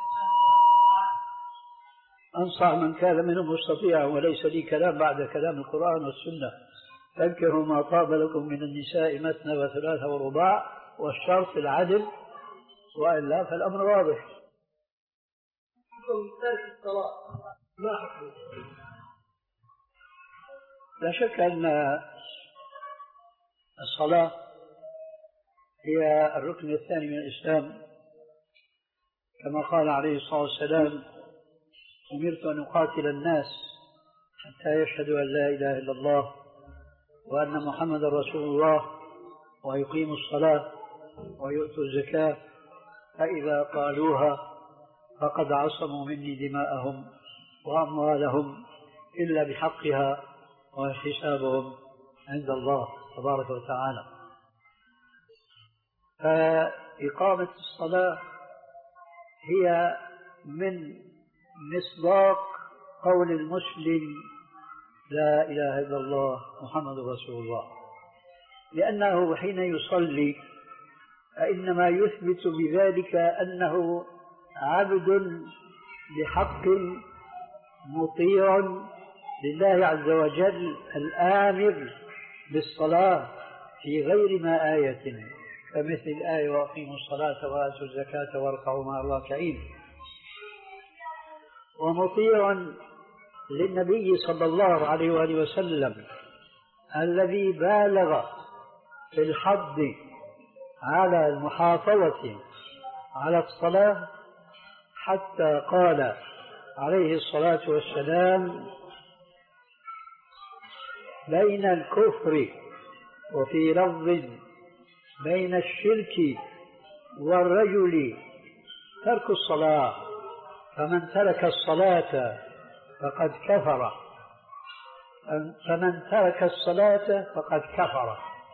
Speaker 2: أنصح من كان منهم مستطيعا، وليس لي كلام بعد كلام القرآن والسنة، فانكحوا ما طاب لكم من النساء مثنى وثلاثة ورباع، والشرط العدل، وإلا فالأمر واضح.
Speaker 1: ترك الصلاة ما حكمه؟
Speaker 2: لا شك أن الصلاة هي الركن الثاني من الإسلام، كما قال عليه الصلاة والسلام أمرت أن أقاتل الناس حتى يشهدوا أن لا إله إلا الله وأن محمد رسول الله ويقيموا الصلاة ويؤتوا الزكاة، فإذا قالوها فقد عصموا مني دماءهم وأموالهم إلا بحقها وحسابهم عند الله تبارك وتعالى. فإقامة الصلاة هي من مصداق قول المسلم لا إله إلا الله محمد رسول الله، لأنه حين يصلي فإنما يثبت بذلك أنه عبد بحق مطيع لله عز وجل الآمر بالصلاة في غير ما آية، كمثل الآية وأقيموا الصلاة وآتوا الزكاة واركعوا مع الراكعين، ومطيع للنبي صلى الله عليه وآله وسلم الذي بالغ في الحض على المحافظة على الصلاة، حتى قال عليه الصلاة والسلام بين الكفر وفي لفظ بين الشرك والرجل ترك الصلاة، فمن ترك الصلاة فقد كفر. فمن ترك الصلاة فقد كفر.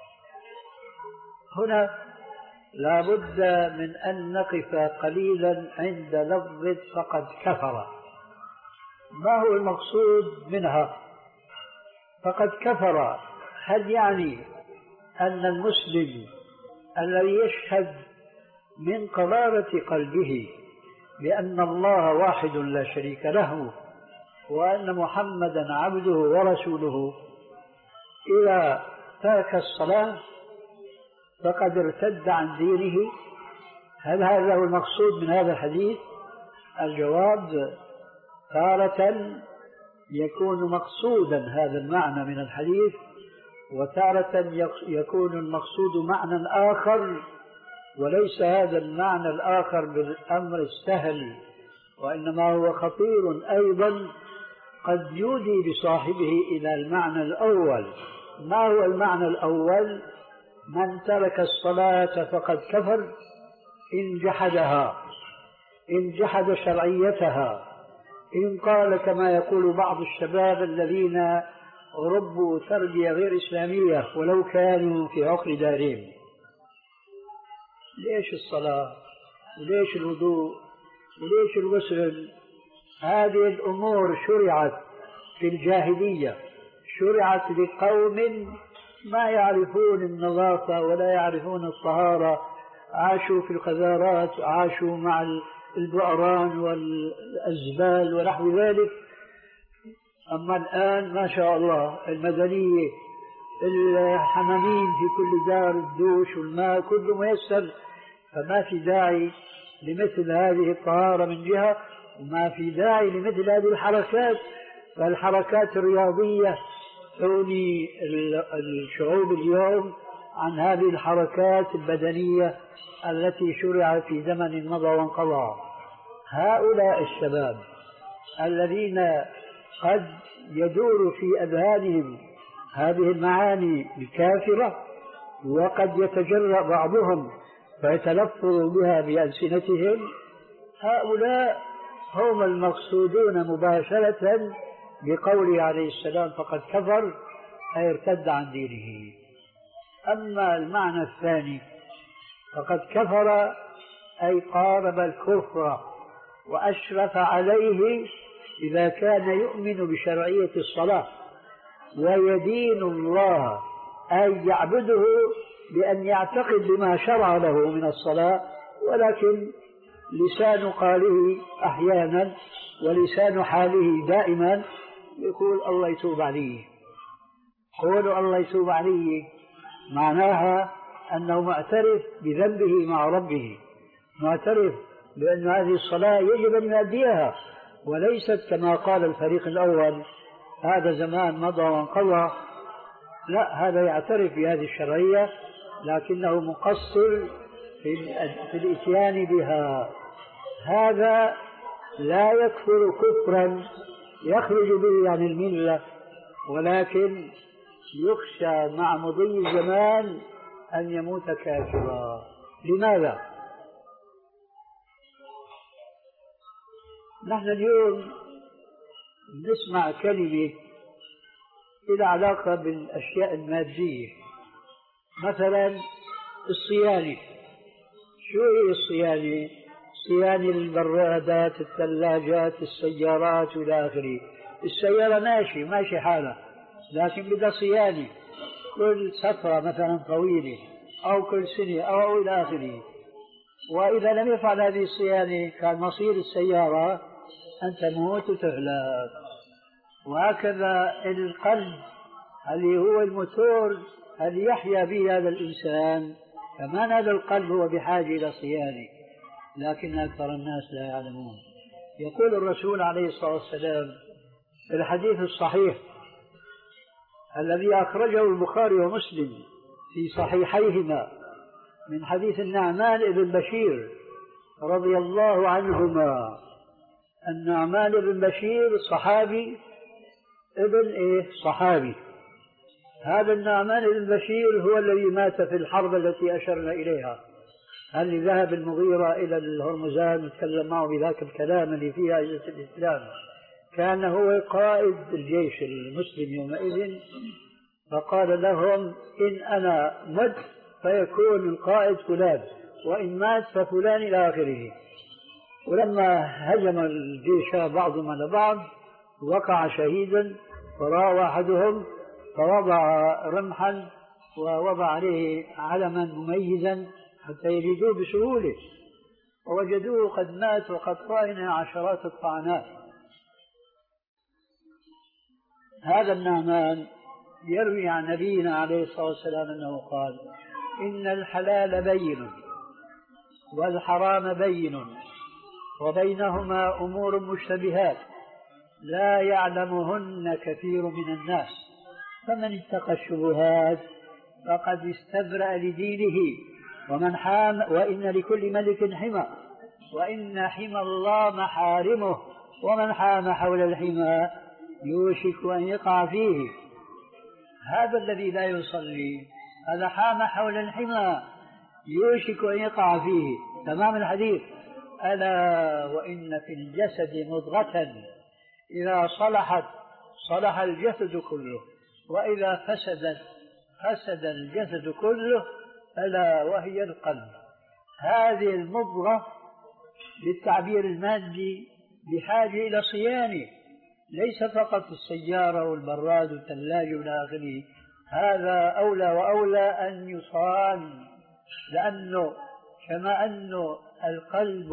Speaker 2: هنا لا بد من أن نقف قليلا عند لفظ فقد كفر. ما هو المقصود منها؟ فقد كفر هل يعني أن المسلم الذي يشهد من قرارة قلبه بأن الله واحد لا شريك له وأن محمدا عبده ورسوله إذا ترك الصلاة فقد ارتد عن دينه؟ هل هذا هو المقصود من هذا الحديث؟ الجواب: تارة يكون مقصودا هذا المعنى من الحديث، وتارة يكون المقصود معنى آخر، وليس هذا المعنى الآخر بالأمر السهل، وإنما هو خطير أيضا قد يودي بصاحبه إلى المعنى الأول. ما هو المعنى الأول؟ من ترك الصلاة فقد كفر إن جحدها، إن جحد شرعيتها، إن قال كما يقول بعض الشباب الذين ربوا تربية غير إسلامية ولو كانوا في عقر دارهم: ليش الصلاة وليش الوضوء وليش الغسل؟ هذه الأمور شرعت في الجاهلية، شرعت لقوم ما يعرفون النظافة ولا يعرفون الطهارة، عاشوا في القذارات، عاشوا مع البؤران والأزبال ونحو ذلك. أما الآن ما شاء الله المدنية، الحمامين في كل دار، الدوش والماء كله ميسر، فما في داعي لمثل هذه الطهارة من جهة، وما في داعي لمثل هذه الحركات. فالحركات الرياضية تغني الشعوب اليوم عن هذه الحركات البدنية التي شرعت في زمن مضى وانقضى. هؤلاء الشباب الذين قد يدور في أذهانهم هذه المعاني الكافرة، وقد يتجرأ بعضهم فيتلفظ بها بألسنتهم، هؤلاء هم المقصودون مباشرة بقوله عليه السلام فقد كفر، أي ارتد عن دينه. أما المعنى الثاني فقد كفر أي قارب الكفر وأشرف عليه إذا كان يؤمن بشرعية الصلاة ويدين الله، أي يعبده بأن يعتقد بما شرع له من الصلاة، ولكن لسان قاله أحيانا ولسان حاله دائما يقول الله يتوب عليه. قولوا الله يتوب عليه معناها أنه معترف بذنبه مع ربه، معترف بأن هذه الصلاة يجب أن يؤديها، وليست كما قال الفريق الأول هذا زمان مضى وانقضى. لا، هذا يعترف بهذه الشرعية لكنه مقصر في الإتيان بها. هذا لا يكفر كفرا يخرج به عن الملة، ولكن يخشى مع مضي الزمان أن يموت كافرا. لماذا؟ نحن اليوم نسمع كلمة إلى علاقة بالأشياء المادية، مثلا الصيانة. شو هي الصيانة؟ صيانة البرادات، الثلاجات، السيارات والى آخره. السيارة ماشي ماشي حالها، لكن بدها صيانة كل فترة مثلا طويلة أو كل سنة أو إلى آخره. وإذا لم يفعل هذه الصيانة كان مصير السيارة أن تموت وتهلك. وهكذا القلب اللي هو الموتور اللي يحيا به هذا الإنسان، كمان هذا القلب هو بحاجة إلى صيانة، لكن أكثر الناس لا يعلمون. يقول الرسول عليه الصلاة والسلام في الحديث الصحيح الذي أخرجه البخاري ومسلم في صحيحيهما من حديث النعمان بن بشير رضي الله عنهما. النعمان بن بشير صحابي ابن إيه صحابي. هذا النعمان بن بشير هو الذي مات في الحرب التي أشرنا إليها، اللي ذهب المغيرة إلى الهرمزان وتكلم معه بذاك الكلام اللي فيها عزة الإسلام. كان هو قائد الجيش المسلم يومئذ، فقال لهم إن أنا مت فيكون القائد فلان، وإن مات ففلان إلى آخره. ولما هجم الجيش بعضهم على بعض وقع شهيدا، فراى أحدهم فوضع رمحا ووضع عليه علما مميزا حتى يجدوه بسهولة، ووجدوه قد مات وقد طعن عشرات الطعنات. هذا النعمان يروي عن نبينا عليه الصلاة والسلام أنه قال: إن الحلال بين والحرام بين وبينهما أمور مشتبهات لا يعلمهن كثير من الناس، فمن اتقى الشبهات فقد استبرأ لدينه ومن حام وإن لكل ملك حمى وإن حمى الله محارمه ومن حام حول الحمى يوشك أن يقع فيه. هذا الذي لا يصلي هذا حام حول الحمى يوشك أن يقع فيه. تمام الحديث: ألا وإن في الجسد مضغة إذا صلحت صلح الجسد كله وإذا فسدت فسد الجسد كله، ألا وهي القلب. هذه المضغة بالتعبير المادي بحاجة إلى صيانة، ليس فقط السيارة والبراد والثلاجة وإلى آخره، هذا أولى وأولى أن يصان، لأنه كما أنه القلب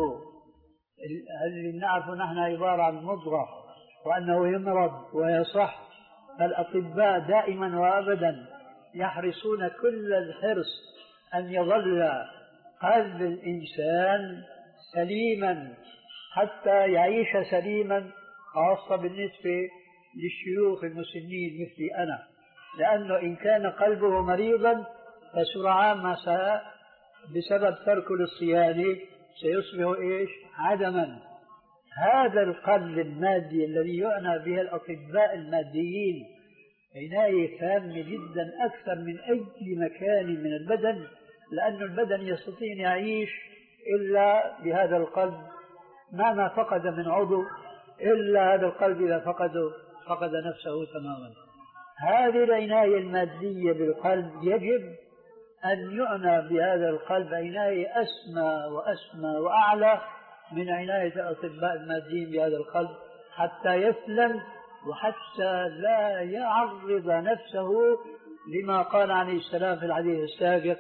Speaker 2: الذي نعرف نحن عبارة عن مضغة وأنه يمرض ويصح، فالأطباء دائما وأبدا يحرصون كل الحرص أن يظل قلب الإنسان سليما حتى يعيش سليما، خاصة بالنسبة للشيوخ المسنين مثلي أنا، لأنه إن كان قلبه مريضا فسرعان ما بسبب تركه للصيانة سيصبح إيش؟ عدما. هذا القلب المادي الذي يعنى به الأطباء الماديين عناية تامة جدا أكثر من أي مكان من البدن، لأن البدن يستطيع أن يعيش إلا بهذا القلب، مهما فقد من عضو إلا هذا القلب إذا فقده فقد نفسه تماما. هذه العناية المادية بالقلب يجب أن يعنى بهذا القلب عناية أسمى وأسمى وأعلى من عناية الأطباء الماديين بهذا القلب، حتى يسلم وحتى لا يعرض نفسه لما قال عليه السلام في الحديث السابق: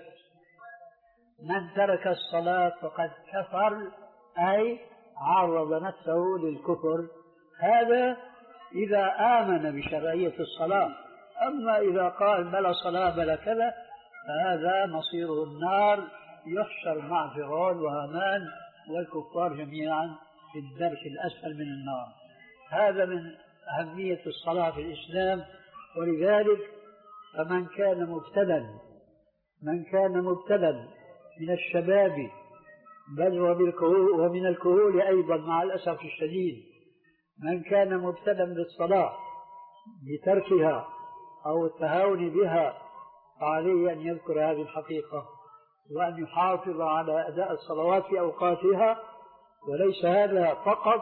Speaker 2: من ترك الصلاة فقد كفر، أي عرض نفسه للكفر. هذا إذا آمن بشرعية الصلاة، أما إذا قال بلا صلاة بلا كذا فهذا مصيره النار، يحشر مع فرعون وهامان والكفار جميعا في الدرك الأسفل من النار. هذا من أهمية الصلاة في الإسلام. ولذلك فمن كان مبتلا من كان مبتلا من الشباب بل ومن الكهول أيضا مع الأسف الشديد، من كان مبتلا بالصلاة بتركها أو التهاون بها فعليه أن يذكر هذه الحقيقة وأن يحافظ على أداء الصلوات في أوقاتها. وليس هذا فقط،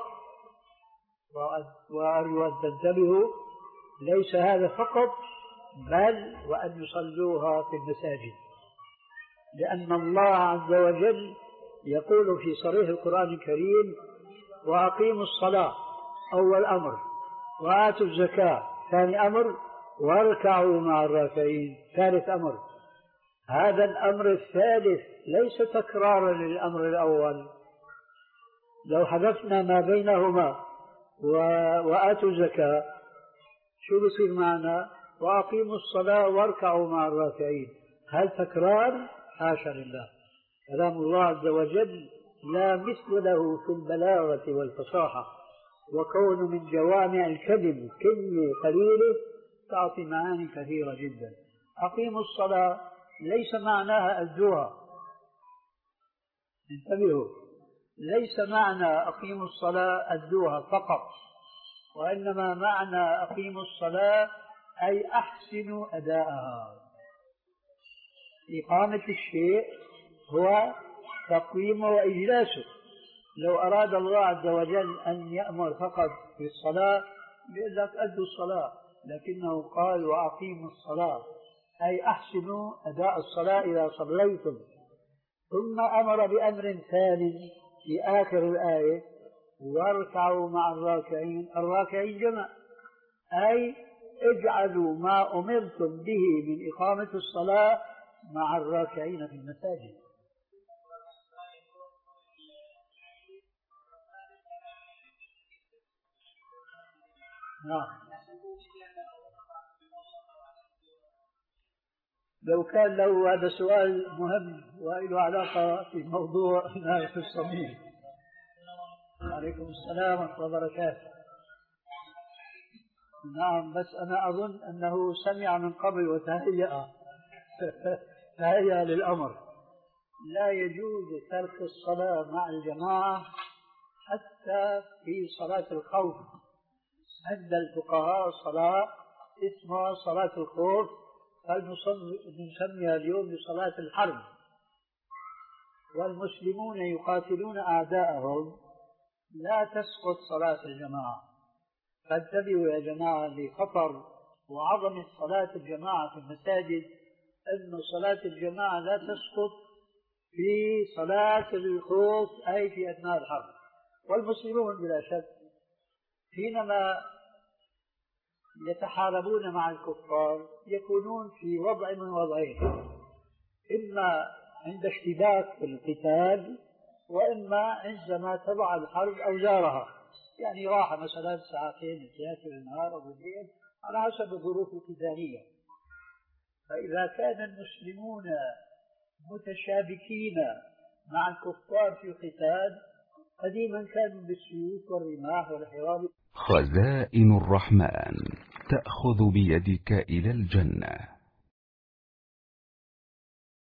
Speaker 2: وأرجو أن تنتبهوا، ليس هذا فقط بل وأن يصلوها في المساجد، لأن الله عز وجل يقول في صريح القرآن الكريم: وأقيموا الصلاة أول أمر، وآتوا الزكاة ثاني أمر، واركعوا مع الراكعين ثالث أمر. هذا الأمر الثالث ليس تكرارا للأمر الأول. لو حذفنا ما بينهما وآتوا الزكاة شو بصير معنا؟ وأقيموا الصلاة واركعوا مع الراكعين. هل تكرار؟ حاشا لله. كلام الله عز وجل لا مثل له في البلاغة والفصاحة، وكون من جوامع الكلم كلمة قليلة تعطي معاني كثيرة جدا. أقيموا الصلاة ليس معناها أدوها، انتبهوا، ليس معنى أقيموا الصلاة أدوها فقط، وإنما معنى أقيموا الصلاة أي أحسنوا أداءها. إقامة الشيء هو تقويمه وإجلاسه. لو أراد الله عز وجل أن يأمر فقط في الصلاة بيقول لك أدوا الصلاة، لكنه قال وأقيموا الصلاة أي أحسنوا أداء الصلاة إذا صليتم. ثم أمر بأمر ثاني في آخر الآية واركعوا مع الراكعين. الراكعين جمع، أي اجعلوا ما أمرتم به من إقامة الصلاة مع الراكعين في المساجد. نعم. لو كان له هذا سؤال مهم وله علاقة في موضوع عناية الصميم. عليكم السلام ورحمة الله وبركاته. نعم، بس أنا أظن أنه سمع من قبل وتهيأ تهيأ للأمر. لا يجوز ترك الصلاة مع الجماعة حتى في صلاة الخوف. عند الفقهاء صلاة اسمها صلاة الخوف، فنسميها اليوم بصلاة الحرب. والمسلمون يقاتلون أعداءهم، لا تسقط صلاة الجماعة. فانتبهوا يا جماعة لخطر وعظمة صلاة الجماعة في المساجد، أن صلاة الجماعة لا تسقط في صلاة الخوف أي في أثناء الحرب. والمسلمون بلا شك حينما يتحاربون مع الكفار يكونون في وضع من وضعين، إما عند اشتباك في القتال، وإما عندما تضع الحرب أوزارها، يعني راحة مثلا ساعتين ثلاثة بالنهار أو بالليل على حسب الظروف القتالية. فإذا كان المسلمون متشابكين مع الكفار في القتال، قديما كانوا بالسيوف والرماح والحراب.
Speaker 3: خزائن الرحمن تأخذ بيدك إلى الجنة.